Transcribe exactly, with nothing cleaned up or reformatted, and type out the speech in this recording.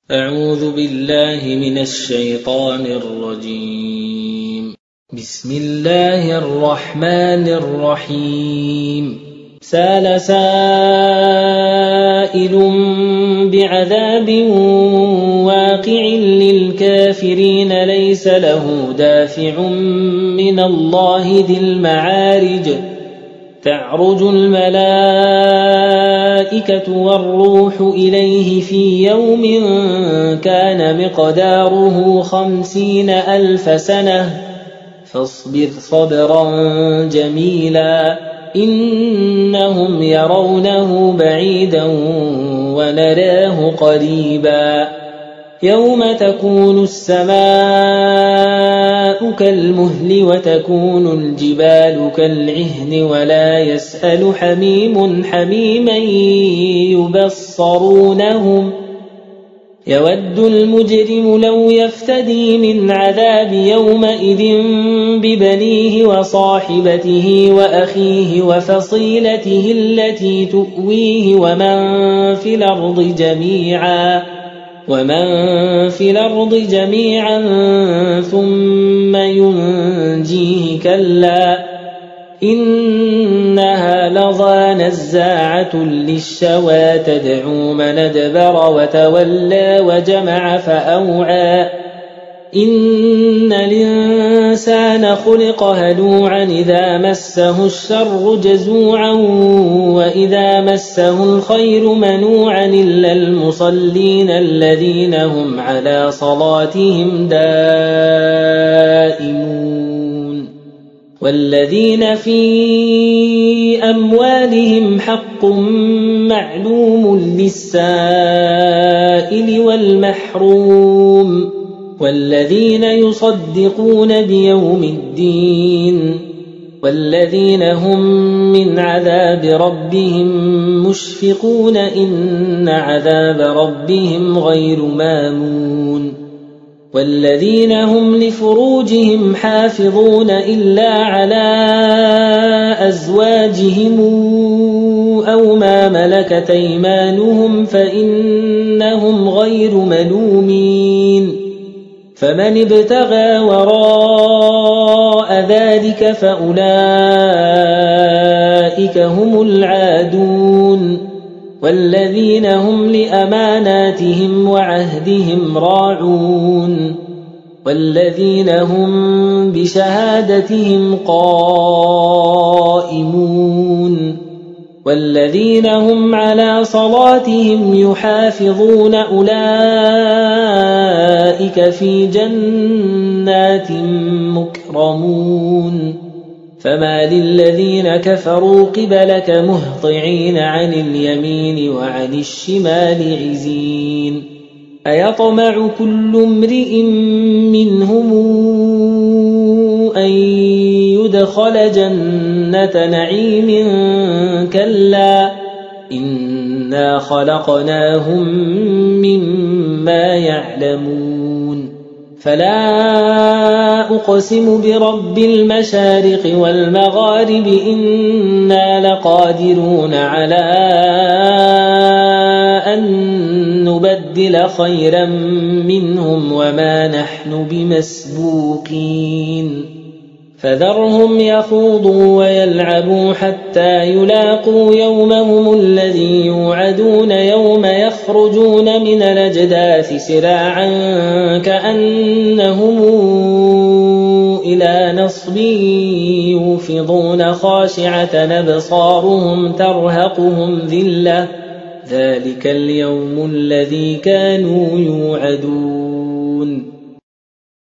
أعوذ بالله من الشيطان الرجيم. بسم الله الرحمن الرحيم. سأل سائل بعذاب واقع للكافرين ليس له دافع من الله ذي المعارج تعرج الملائكة والروح إليه في يوم كان مقداره خمسين ألف سنة فاصبر صبرا جميلا إنهم يرونه بعيدا ونراه قريبا يوم تكون السماء كالمهل وتكون الجبال كالعهن ولا يسأل حميم حميما يبصرونهم يود المجرم لو يفتدي من عذاب يومئذ ببنيه وصاحبته وأخيه وفصيلته التي تؤويه ومن في الأرض جميعا ومن في الأرض جميعا ثم ينجيه كلا إنها لظى نزاعة للشوى تدعو من أدبر وتولى وجمع فأوعى إن الإنسان خلق هلوعا إذا مسه الشر جزوعا وإذا مسه الخير منوعا إلا المصلين الذين هم على صلاتهم دائمون والذين في أموالهم حق معلوم للسائل والمحروم والذين يصدقون بيوم الدين والذين هم من عذاب ربهم مشفقون إن عذاب ربهم غير مامون والذين هم لفروجهم حافظون إلا على أزواجهم أو ما ملكت أيمانهم فإنهم غير ملومين فمن ابتغى وراء ذلك فأولئك هم العادون والذين هم لأماناتهم وعهدهم راعون والذين هم بشهادتهم قائمون والذين هم على صلاتهم يحافظون أولئك في جنات مكرمون فما للذين كفروا قبلك مهطعين عن اليمين وعن الشمال عزين أيطمع كل امرئ منهم أن يدخل جنة نعيم كلا إنا خلقناهم مما يعلمون فلا أقسم برب المشارق والمغارب إنا لقادرون على أن نبدل خيرا منهم وما نحن بمسبوقين فذرهم يخوضوا ويلعبوا حتى يلاقوا يومهم الذي يوعدون يوم يخرجون من الأجداث سراعا كأنهم إلى نصب يوفضون خاشعة أبصارهم ترهقهم ذلة ذلك اليوم الذي كانوا يوعدون